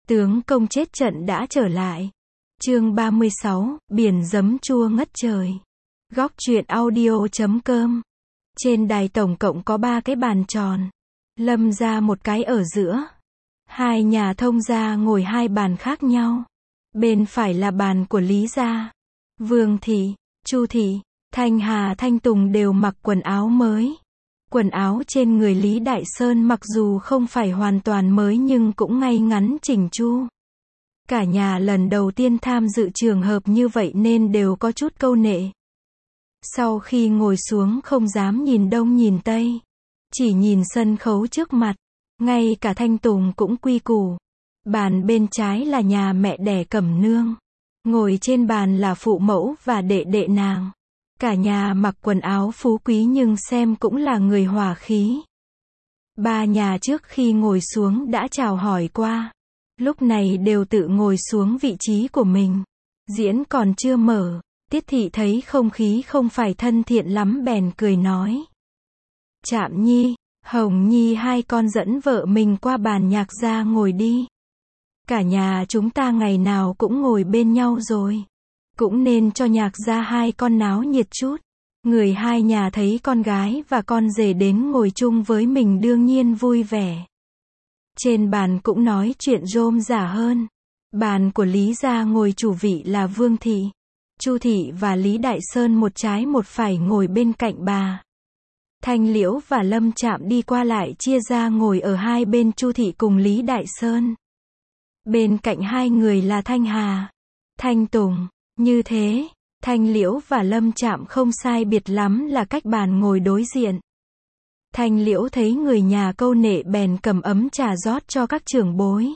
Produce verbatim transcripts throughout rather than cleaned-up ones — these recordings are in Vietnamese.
Tướng công chết trận đã trở lại. Chương ba mươi sáu, biển giấm chua ngất trời. Góc truyện audio chấm com. Trên đài tổng cộng có ba cái bàn tròn. Lâm gia một cái ở giữa. Hai nhà Thông gia ngồi hai bàn khác nhau. Bên phải là bàn của Lý gia. Vương thị, Chu thị, Thanh Hà, Thanh Tùng đều mặc quần áo mới. Quần áo trên người Lý Đại Sơn mặc dù không phải hoàn toàn mới nhưng cũng ngay ngắn chỉnh chu. Cả nhà lần đầu tiên tham dự trường hợp như vậy nên đều có chút câu nệ. Sau khi ngồi xuống không dám nhìn đông nhìn tây, chỉ nhìn sân khấu trước mặt. Ngay cả Thanh Tùng cũng quy củ. Bàn bên trái là nhà mẹ đẻ Cẩm Nương. Ngồi trên bàn là phụ mẫu và đệ đệ nàng. Cả nhà mặc quần áo phú quý nhưng xem cũng là người hòa khí. Ba nhà trước khi ngồi xuống đã chào hỏi qua. Lúc này đều tự ngồi xuống vị trí của mình. Diễn còn chưa mở, Tiết thị thấy không khí không phải thân thiện lắm bèn cười nói. Trạm Nhi, Hồng Nhi hai con dẫn vợ mình qua bàn nhạc ra ngồi đi. Cả nhà chúng ta ngày nào cũng ngồi bên nhau rồi. Cũng nên cho nhạc gia hai con náo nhiệt chút. Người hai nhà thấy con gái và con rể đến ngồi chung với mình đương nhiên vui vẻ. Trên bàn cũng nói chuyện rôm rả hơn. Bàn của Lý gia ngồi chủ vị là Vương thị, Chu thị và Lý Đại Sơn một trái một phải ngồi bên cạnh bà. Thanh Liễu và Lâm Trạm đi qua lại chia ra ngồi ở hai bên Chu thị cùng Lý Đại Sơn. Bên cạnh hai người là Thanh Hà, Thanh Tùng. Như thế, Thanh Liễu và Lâm Trạm không sai biệt lắm là cách bàn ngồi đối diện. Thanh Liễu thấy người nhà câu nệ bèn cầm ấm trà rót cho các trưởng bối.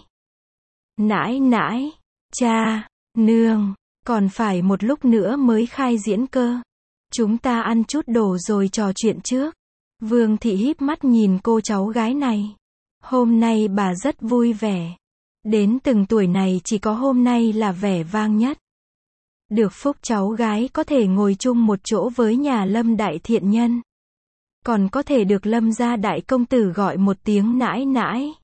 Nãi nãi, cha, nương, còn phải một lúc nữa mới khai diễn cơ. Chúng ta ăn chút đồ rồi trò chuyện trước. Vương thị híp mắt nhìn cô cháu gái này. Hôm nay bà rất vui vẻ. Đến từng tuổi này chỉ có hôm nay là vẻ vang nhất. Được phúc cháu gái có thể ngồi chung một chỗ với nhà Lâm đại thiện nhân. Còn có thể được Lâm gia đại công tử gọi một tiếng nãi nãi.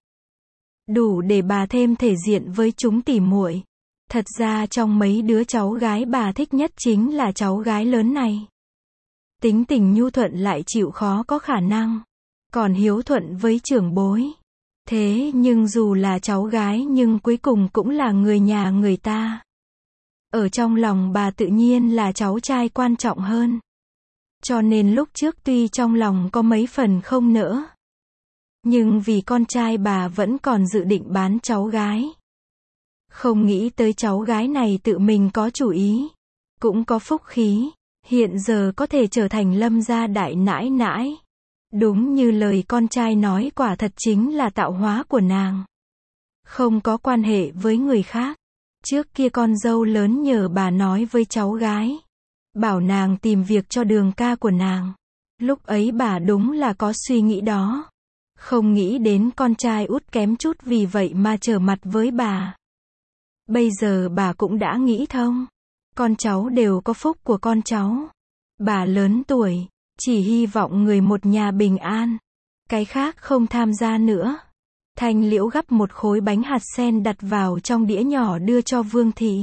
Đủ để bà thêm thể diện với chúng tỉ muội. Thật ra trong mấy đứa cháu gái bà thích nhất chính là cháu gái lớn này. Tính tình nhu thuận lại chịu khó có khả năng. Còn hiếu thuận với trưởng bối. Thế nhưng dù là cháu gái nhưng cuối cùng cũng là người nhà người ta. Ở trong lòng bà tự nhiên là cháu trai quan trọng hơn. Cho nên lúc trước tuy trong lòng có mấy phần không nỡ. Nhưng vì con trai bà vẫn còn dự định bán cháu gái. Không nghĩ tới cháu gái này tự mình có chủ ý. Cũng có phúc khí. Hiện giờ có thể trở thành Lâm gia đại nãi nãi. Đúng như lời con trai nói quả thật chính là tạo hóa của nàng. Không có quan hệ với người khác. Trước kia con dâu lớn nhờ bà nói với cháu gái. Bảo nàng tìm việc cho đường ca của nàng. Lúc ấy bà đúng là có suy nghĩ đó. Không nghĩ đến con trai út kém chút vì vậy mà trở mặt với bà. Bây giờ bà cũng đã nghĩ thông. Con cháu đều có phúc của con cháu. Bà lớn tuổi, chỉ hy vọng người một nhà bình an. Cái khác không tham gia nữa. Thanh Liễu gắp một khối bánh hạt sen đặt vào trong đĩa nhỏ đưa cho Vương thị.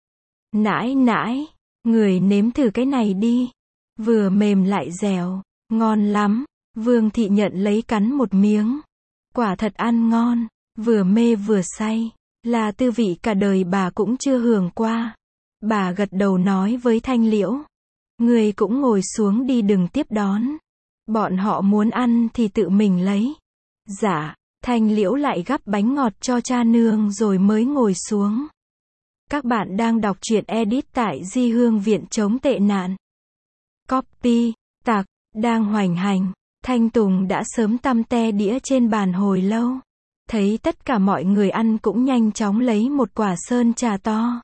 Nãi nãi, người nếm thử cái này đi. Vừa mềm lại dẻo, ngon lắm. Vương thị nhận lấy cắn một miếng. Quả thật ăn ngon, vừa mê vừa say. Là tư vị cả đời bà cũng chưa hưởng qua. Bà gật đầu nói với Thanh Liễu. Người cũng ngồi xuống đi đừng tiếp đón. Bọn họ muốn ăn thì tự mình lấy. Dạ. Thanh Liễu lại gắp bánh ngọt cho cha nương rồi mới ngồi xuống. Các bạn đang đọc truyện edit tại Di Hương Viện chống tệ nạn. Copy, tặc, đang hoành hành. Thanh Tùng đã sớm tăm te đĩa trên bàn hồi lâu. Thấy tất cả mọi người ăn cũng nhanh chóng lấy một quả sơn trà to.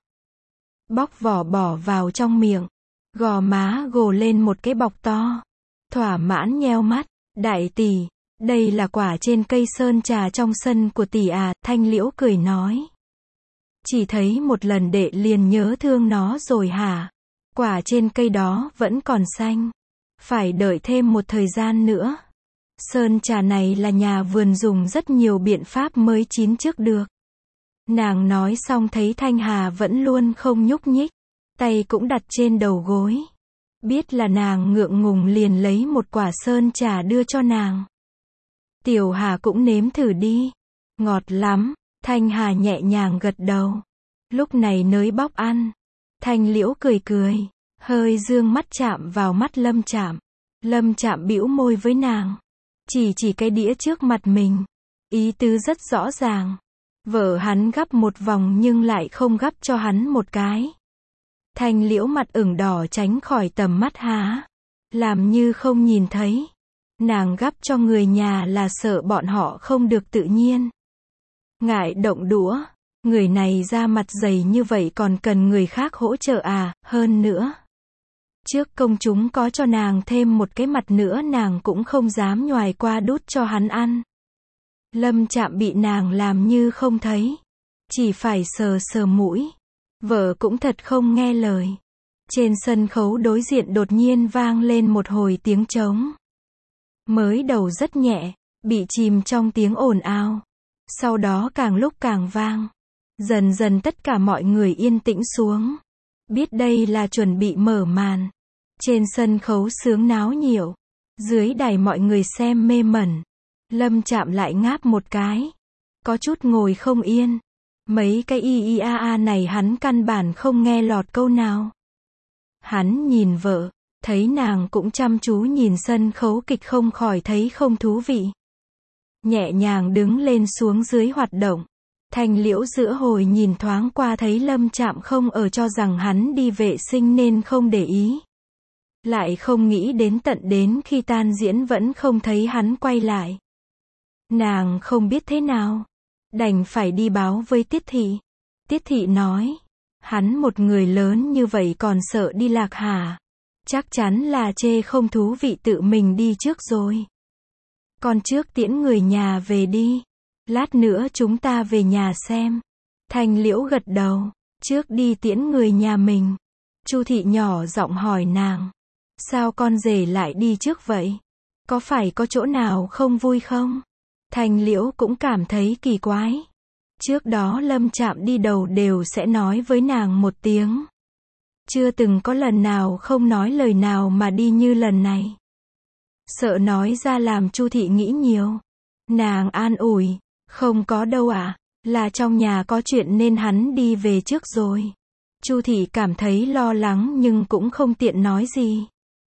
Bóc vỏ bỏ vào trong miệng. Gò má gồ lên một cái bọc to. Thỏa mãn nheo mắt. Đại tỷ. Đây là quả trên cây sơn trà trong sân của tỷ à, Thanh Liễu cười nói. Chỉ thấy một lần đệ liền nhớ thương nó rồi hả? Quả trên cây đó vẫn còn xanh. Phải đợi thêm một thời gian nữa. Sơn trà này là nhà vườn dùng rất nhiều biện pháp mới chín trước được. Nàng nói xong thấy Thanh Hà vẫn luôn không nhúc nhích, tay cũng đặt trên đầu gối. Biết là nàng ngượng ngùng liền lấy một quả sơn trà đưa cho nàng. Tiểu Hà cũng nếm thử đi. Ngọt lắm. Thanh Hà nhẹ nhàng gật đầu. Lúc này nới bóc ăn. Thanh Liễu cười cười, hơi dương mắt chạm vào mắt Lâm Trạm. Lâm Trạm bĩu môi với nàng, chỉ chỉ cái đĩa trước mặt mình. Ý tứ rất rõ ràng. Vợ hắn gắp một vòng nhưng lại không gắp cho hắn một cái. Thanh Liễu mặt ửng đỏ tránh khỏi tầm mắt há, làm như không nhìn thấy. Nàng gắp cho người nhà là sợ bọn họ không được tự nhiên. Ngại động đũa, người này da mặt dày như vậy còn cần người khác hỗ trợ à, hơn nữa. Trước công chúng có cho nàng thêm một cái mặt nữa nàng cũng không dám nhoài qua đút cho hắn ăn. Lâm Trạm bị nàng làm như không thấy, chỉ phải sờ sờ mũi. Vợ cũng thật không nghe lời. Trên sân khấu đối diện đột nhiên vang lên một hồi tiếng trống. Mới đầu rất nhẹ, bị chìm trong tiếng ồn ào. Sau đó càng lúc càng vang. Dần dần tất cả mọi người yên tĩnh xuống. Biết đây là chuẩn bị mở màn. Trên sân khấu sướng náo nhiệt. Dưới đài mọi người xem mê mẩn. Lâm Trạm lại ngáp một cái. Có chút ngồi không yên. Mấy cái i i a a này hắn căn bản không nghe lọt câu nào. Hắn nhìn vợ, thấy nàng cũng chăm chú nhìn sân khấu kịch không khỏi thấy không thú vị. Nhẹ nhàng đứng lên xuống dưới hoạt động. Thanh Liễu giữa hồi nhìn thoáng qua thấy Lâm Trạm không ở cho rằng hắn đi vệ sinh nên không để ý. Lại không nghĩ đến tận đến khi tan diễn vẫn không thấy hắn quay lại. Nàng không biết thế nào. Đành phải đi báo với Tiết Thị. Tiết Thị nói, hắn một người lớn như vậy còn sợ đi lạc hả? Chắc chắn là chê không thú vị tự mình đi trước rồi. Con trước tiễn người nhà về đi. Lát nữa chúng ta về nhà xem. Thanh Liễu gật đầu, trước đi tiễn người nhà mình. Chu Thị nhỏ giọng hỏi nàng, sao con rể lại đi trước vậy? Có phải có chỗ nào không vui không? Thanh Liễu cũng cảm thấy kỳ quái. Trước đó Lâm Trạm đi đầu đều sẽ nói với nàng một tiếng. Chưa từng có lần nào không nói lời nào mà đi như lần này. Sợ nói ra làm Chu Thị nghĩ nhiều. Nàng an ủi, không có đâu ạ, à, là trong nhà có chuyện nên hắn đi về trước rồi. Chu Thị cảm thấy lo lắng nhưng cũng không tiện nói gì.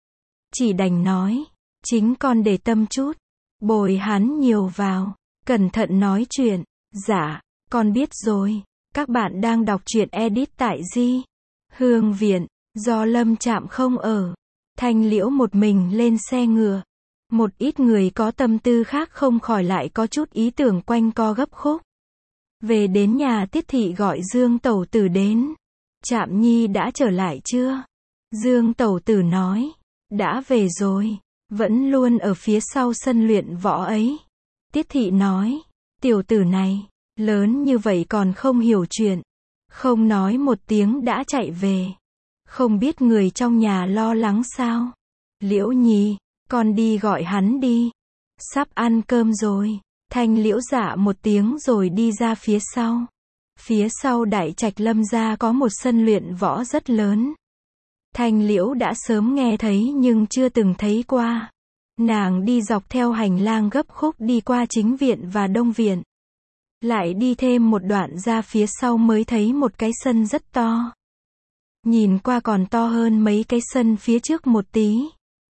Chỉ đành nói, chính con để tâm chút. Bồi hắn nhiều vào, cẩn thận nói chuyện. Dạ, con biết rồi. Các bạn đang đọc truyện edit tại Di Hương Viện, do Lâm Trạm không ở. Thanh Liễu một mình lên xe ngựa. Một ít người có tâm tư khác không khỏi lại có chút ý tưởng quanh co gấp khúc. Về đến nhà Tiết Thị gọi Dương Tẩu Tử đến. Trạm Nhi đã trở lại chưa? Dương Tẩu Tử nói, đã về rồi. Vẫn luôn ở phía sau sân luyện võ ấy. Tiết Thị nói, tiểu tử này, lớn như vậy còn không hiểu chuyện. Không nói một tiếng đã chạy về. Không biết người trong nhà lo lắng sao? Liễu Nhi, con đi gọi hắn đi. Sắp ăn cơm rồi. Thanh Liễu dạ một tiếng rồi đi ra phía sau. Phía sau đại trạch Lâm gia có một sân luyện võ rất lớn. Thanh Liễu đã sớm nghe thấy nhưng chưa từng thấy qua. Nàng đi dọc theo hành lang gấp khúc đi qua chính viện và đông viện. Lại đi thêm một đoạn ra phía sau mới thấy một cái sân rất to. Nhìn qua còn to hơn mấy cái sân phía trước một tí.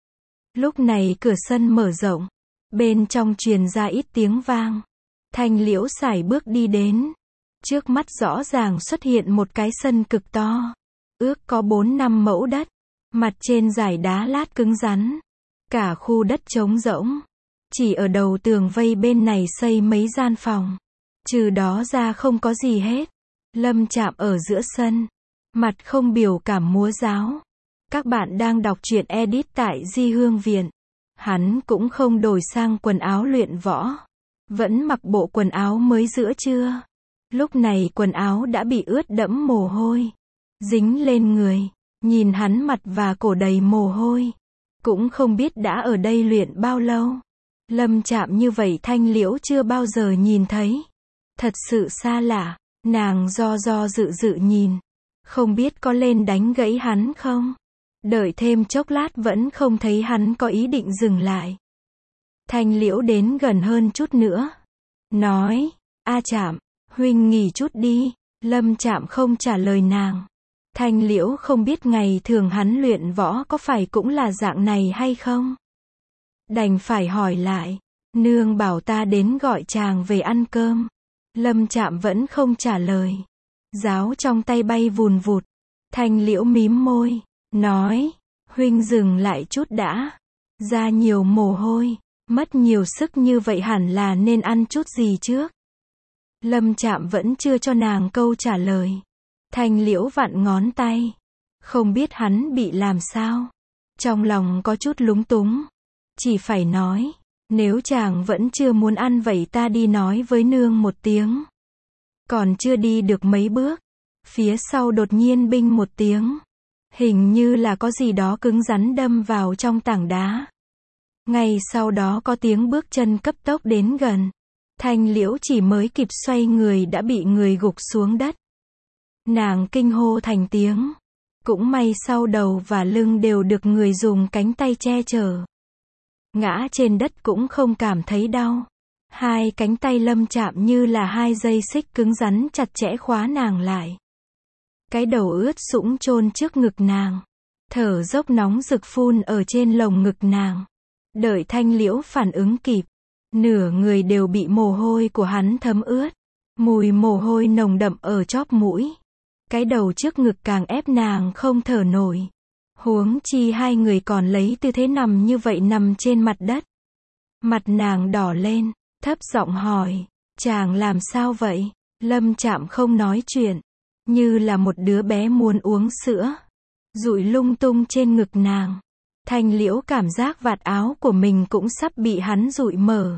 Lúc này cửa sân mở rộng. Bên trong truyền ra ít tiếng vang. Thanh Liễu sải bước đi đến. Trước mắt rõ ràng xuất hiện một cái sân cực to. Ước có bốn năm mẫu đất. Mặt trên dải đá lát cứng rắn. Cả khu đất trống rỗng. Chỉ ở đầu tường vây bên này xây mấy gian phòng. Trừ đó ra không có gì hết. Lâm Trạm ở giữa sân. Mặt không biểu cảm múa giáo. Các bạn đang đọc truyện edit tại Di Hương Viện. Hắn cũng không đổi sang quần áo luyện võ. Vẫn mặc bộ quần áo mới giữa trưa. Lúc này quần áo đã bị ướt đẫm mồ hôi. Dính lên người. Nhìn hắn mặt và cổ đầy mồ hôi. Cũng không biết đã ở đây luyện bao lâu. Lâm Trạm như vậy Thanh Liễu chưa bao giờ nhìn thấy. Thật sự xa lạ. Nàng do do dự dự nhìn. Không biết có lên đánh gãy hắn không? Đợi thêm chốc lát vẫn không thấy hắn có ý định dừng lại. Thanh Liễu đến gần hơn chút nữa. Nói, A Trạm, huynh nghỉ chút đi. Lâm Trạm không trả lời nàng. Thanh Liễu không biết ngày thường hắn luyện võ có phải cũng là dạng này hay không? Đành phải hỏi lại. Nương bảo ta đến gọi chàng về ăn cơm. Lâm Trạm vẫn không trả lời. Giáo trong tay bay vùn vụt. Thanh Liễu mím môi. Nói, huynh dừng lại chút đã. Ra nhiều mồ hôi. Mất nhiều sức như vậy hẳn là nên ăn chút gì trước. Lâm Trạm vẫn chưa cho nàng câu trả lời. Thanh Liễu vặn ngón tay. Không biết hắn bị làm sao. Trong lòng có chút lúng túng. Chỉ phải nói. Nếu chàng vẫn chưa muốn ăn vậy ta đi nói với nương một tiếng. Còn chưa đi được mấy bước. Phía sau đột nhiên binh một tiếng. Hình như là có gì đó cứng rắn đâm vào trong tảng đá. Ngay sau đó có tiếng bước chân cấp tốc đến gần. Thanh Liễu chỉ mới kịp xoay người đã bị người gục xuống đất. Nàng kinh hô thành tiếng. Cũng may sau đầu và lưng đều được người dùng cánh tay che chở. Ngã trên đất cũng không cảm thấy đau. Hai cánh tay Lâm Trạm như là hai dây xích cứng rắn chặt chẽ khóa nàng lại. Cái đầu ướt sũng chôn trước ngực nàng. Thở dốc nóng rực phun ở trên lồng ngực nàng. Đợi Thanh Liễu phản ứng kịp. Nửa người đều bị mồ hôi của hắn thấm ướt. Mùi mồ hôi nồng đậm ở chóp mũi. Cái đầu trước ngực càng ép nàng không thở nổi. Huống chi hai người còn lấy tư thế nằm như vậy nằm trên mặt đất. Mặt nàng đỏ lên, thấp giọng hỏi, chàng làm sao vậy? Lâm Trạm không nói chuyện, như là một đứa bé muốn uống sữa. Dụi lung tung trên ngực nàng. Thanh Liễu cảm giác vạt áo của mình cũng sắp bị hắn dụi mở.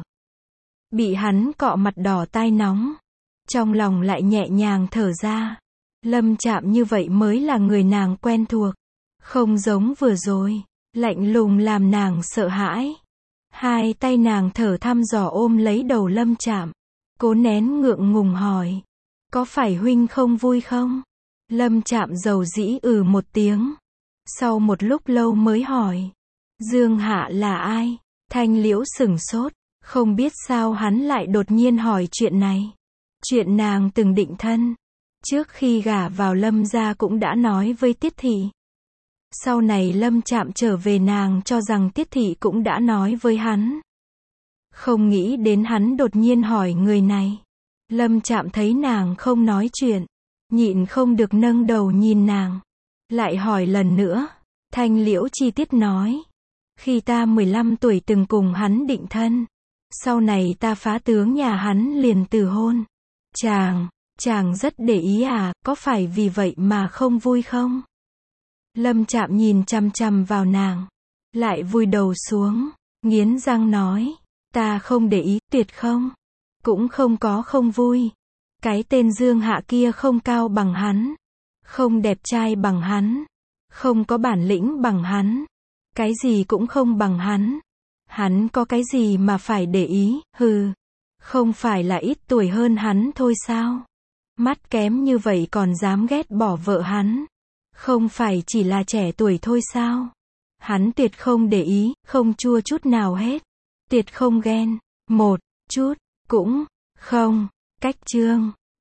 Bị hắn cọ mặt đỏ tai nóng. Trong lòng lại nhẹ nhàng thở ra. Lâm Trạm như vậy mới là người nàng quen thuộc. Không giống vừa rồi, lạnh lùng làm nàng sợ hãi. Hai tay nàng thở thăm dò ôm lấy đầu Lâm Trạm. Cố nén ngượng ngùng hỏi. Có phải huynh không vui không? Lâm Trạm dầu dĩ ừ một tiếng. Sau một lúc lâu mới hỏi. Dương Hạ là ai? Thanh Liễu sửng sốt. Không biết sao hắn lại đột nhiên hỏi chuyện này. Chuyện nàng từng định thân. Trước khi gả vào Lâm gia cũng đã nói với Tiết Thị. Sau này Lâm Trạm trở về nàng cho rằng Tiết Thị cũng đã nói với hắn. Không nghĩ đến hắn đột nhiên hỏi người này. Lâm Trạm thấy nàng không nói chuyện. Nhịn không được nâng đầu nhìn nàng. Lại hỏi lần nữa. Thanh Liễu chi tiết nói. Khi ta mười lăm tuổi từng cùng hắn định thân. Sau này ta phá tướng nhà hắn liền từ hôn. Chàng, chàng rất để ý à, có phải vì vậy mà không vui không? Lâm Trạm nhìn chằm chằm vào nàng. Lại vùi đầu xuống, nghiến răng nói. Ta không để ý, tuyệt không. Cũng không có không vui. Cái tên Dương Hạ kia không cao bằng hắn. Không đẹp trai bằng hắn. Không có bản lĩnh bằng hắn. Cái gì cũng không bằng hắn. Hắn có cái gì mà phải để ý, hừ. Không phải là ít tuổi hơn hắn thôi sao? Mắt kém như vậy còn dám ghét bỏ vợ hắn. Không phải chỉ là trẻ tuổi thôi sao? Hắn tuyệt không để ý, không chua chút nào hết. Tuyệt không ghen. Một chút, cũng không. Cách chương.